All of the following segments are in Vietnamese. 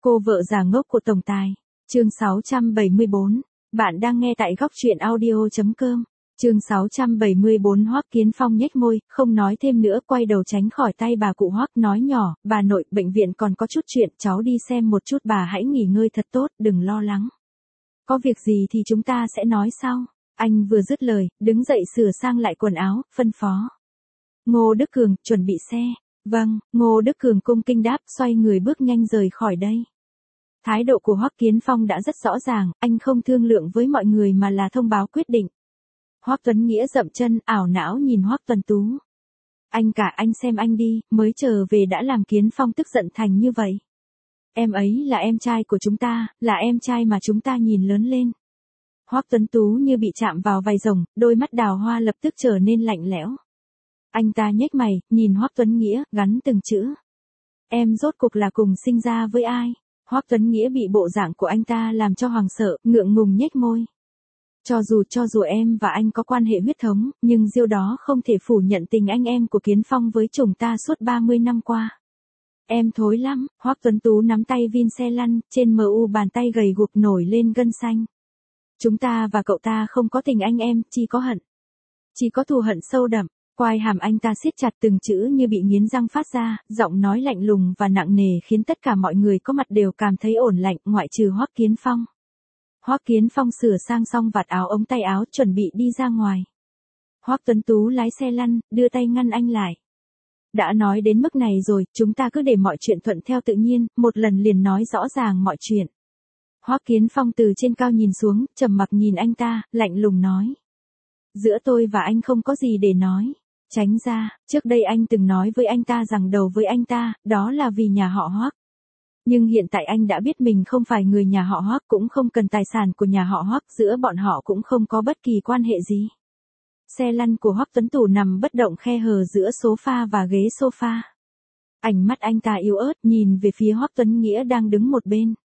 Cô vợ già ngốc của tổng tài. Chương 674. Bạn đang nghe tại góc truyện audio.com. Chương 674. Hoắc Kiến Phong nhếch môi, không nói thêm nữa, quay đầu tránh khỏi tay bà cụ Hoắc, nói nhỏ, bà nội, bệnh viện còn có chút chuyện, cháu đi xem một chút, bà hãy nghỉ ngơi thật tốt, đừng lo lắng. Có việc gì thì chúng ta sẽ nói sau. Anh vừa dứt lời, đứng dậy sửa sang lại quần áo, phân phó. Ngô Đức Cường, chuẩn bị xe. Vâng, Ngô Đức Cường cung kính đáp, xoay người bước nhanh rời khỏi đây. Thái độ của Hoắc Kiến Phong đã rất rõ ràng, anh không thương lượng với mọi người mà là thông báo quyết định. Hoắc Tuấn Nghĩa dậm chân, ảo não nhìn Hoắc Tuấn Tú. Anh cả, anh xem anh đi, mới trở về đã làm Kiến Phong tức giận thành như vậy. Em ấy là em trai của chúng ta, là em trai mà chúng ta nhìn lớn lên. Hoắc Tuấn Tú như bị chạm vào vài rồng, đôi mắt đào hoa lập tức trở nên lạnh lẽo. Anh ta nhếch mày, nhìn Hoắc Tuấn Nghĩa, gắn từng chữ. Em rốt cuộc là cùng sinh ra với ai? Hoắc Tuấn Nghĩa bị bộ dạng của anh ta làm cho hoảng sợ, ngượng ngùng nhếch môi. Cho dù em và anh có quan hệ huyết thống, nhưng điều đó không thể phủ nhận tình anh em của Kiến Phong với chồng ta suốt 30 năm qua. Em thối lắm. Hoắc Tuấn Tú nắm tay vin xe lăn, trên mu bàn tay gầy guộc nổi lên gân xanh. Chúng ta và cậu ta không có tình anh em, chỉ có hận. Chỉ có thù hận sâu đậm. Quai hàm anh ta siết chặt, từng chữ như bị nghiến răng phát ra, giọng nói lạnh lùng và nặng nề khiến tất cả mọi người có mặt đều cảm thấy ổn lạnh, ngoại trừ Hoắc Kiến Phong. Hoắc Kiến Phong sửa sang xong vạt áo ống tay áo, chuẩn bị đi ra ngoài. Hoắc Tuấn Tú lái xe lăn, đưa tay ngăn anh lại. Đã nói đến mức này rồi, chúng ta cứ để mọi chuyện thuận theo tự nhiên, một lần liền nói rõ ràng mọi chuyện. Hoắc Kiến Phong từ trên cao nhìn xuống, trầm mặc nhìn anh ta, lạnh lùng nói. Giữa tôi và anh không có gì để nói. Tránh ra, trước đây anh từng nói với anh ta rằng đầu với anh ta, đó là vì nhà họ Hoắc. Nhưng hiện tại anh đã biết mình không phải người nhà họ Hoắc, cũng không cần tài sản của nhà họ Hoắc, giữa bọn họ cũng không có bất kỳ quan hệ gì. Xe lăn của Hoắc Tuấn Tú nằm bất động khe hở giữa sofa và ghế sofa. Ánh mắt anh ta yếu ớt nhìn về phía Hoắc Tuấn Nghĩa đang đứng một bên.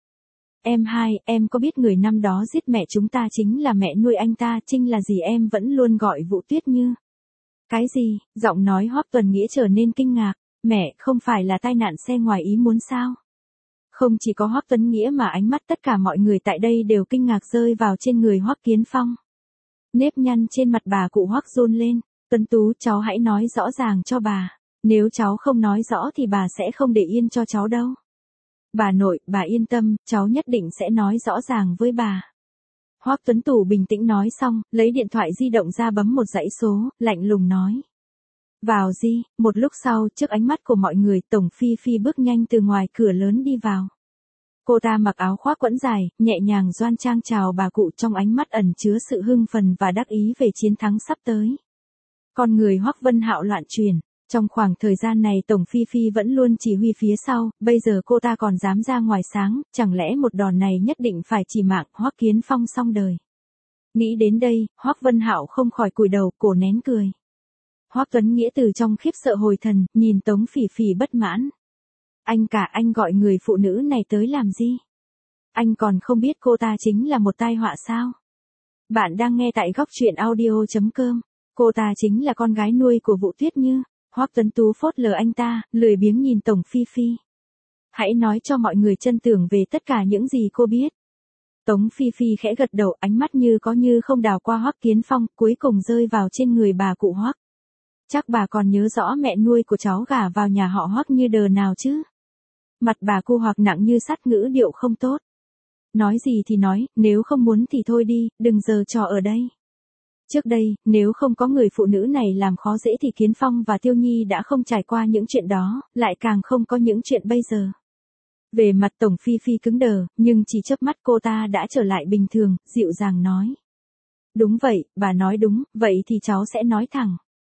Em có biết người năm đó giết mẹ chúng ta chính là mẹ nuôi anh ta, Trinh là gì? Em vẫn luôn gọi Vũ Tuyết Như. Cái gì? Giọng nói Hoắc Tuấn Nghĩa trở nên kinh ngạc. Mẹ, không phải là tai nạn xe ngoài ý muốn sao? Không chỉ có Hoắc Tuấn Nghĩa mà ánh mắt tất cả mọi người tại đây đều kinh ngạc rơi vào trên người Hoắc Kiến Phong. Nếp nhăn trên mặt bà cụ Hoắc run lên. Tuấn Tú, cháu hãy nói rõ ràng cho bà. Nếu cháu không nói rõ thì bà sẽ không để yên cho cháu đâu. Bà nội, bà yên tâm, cháu nhất định sẽ nói rõ ràng với bà. Hoắc Tuấn Tú bình tĩnh nói xong, lấy điện thoại di động ra bấm một dãy số, lạnh lùng nói. Vào gì? Một lúc sau, trước ánh mắt của mọi người, Tổng Phi Phi bước nhanh từ ngoài cửa lớn đi vào. Cô ta mặc áo khoác quẫn dài, nhẹ nhàng đoan trang chào bà cụ, trong ánh mắt ẩn chứa sự hưng phấn và đắc ý về chiến thắng sắp tới. Con người Hoắc Vân Hạo loạn chuyển. Trong khoảng thời gian này Tổng Phi Phi vẫn luôn chỉ huy phía sau, bây giờ cô ta còn dám ra ngoài sáng, chẳng lẽ một đòn này nhất định phải chỉ mạng Hoắc Kiến Phong xong đời. Nghĩ đến đây, Hoắc Vân Hạo không khỏi cúi đầu, cổ nén cười. Hoắc Tuấn Nghĩa từ trong khiếp sợ hồi thần, nhìn Tống Phỉ Phỉ bất mãn. Anh cả, anh gọi người phụ nữ này tới làm gì? Anh còn không biết cô ta chính là một tai họa sao? Bạn đang nghe tại góc truyện audio.com. Cô ta chính là con gái nuôi của Vũ Tuyết Như. Hoắc Tuấn Tú phớt lờ anh ta, lười biếng nhìn Tổng Phi Phi. Hãy nói cho mọi người chân tướng về tất cả những gì cô biết. Tống Phi Phi khẽ gật đầu, ánh mắt như có như không đảo qua Hoắc Kiến Phong, cuối cùng rơi vào trên người bà cụ Hoắc. Chắc bà còn nhớ rõ mẹ nuôi của cháu gả vào nhà họ Hoắc như đờ nào chứ? Mặt bà cụ Hoắc nặng như sắt, ngữ điệu không tốt. Nói gì thì nói, nếu không muốn thì thôi đi, đừng giở trò ở đây. Trước đây, nếu không có người phụ nữ này làm khó dễ thì Kiến Phong và Tiêu Nhi đã không trải qua những chuyện đó, lại càng không có những chuyện bây giờ. Về mặt Tổng Phi Phi cứng đờ, nhưng chỉ chớp mắt cô ta đã trở lại bình thường, dịu dàng nói. Đúng vậy, bà nói đúng, vậy thì cháu sẽ nói thẳng.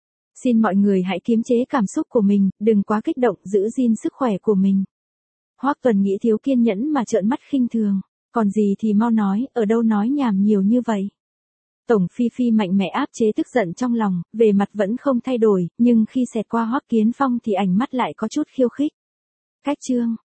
Xin mọi người hãy kiềm chế cảm xúc của mình, đừng quá kích động, giữ gìn sức khỏe của mình. Hoắc Tuấn Nghĩa thiếu kiên nhẫn mà trợn mắt khinh thường. Còn gì thì mau nói, ở đâu nói nhảm nhiều như vậy. Tổng Phi Phi mạnh mẽ áp chế tức giận trong lòng, về mặt vẫn không thay đổi, nhưng khi xẹt qua Hoắc Kiến Phong thì ánh mắt lại có chút khiêu khích. Cách chương.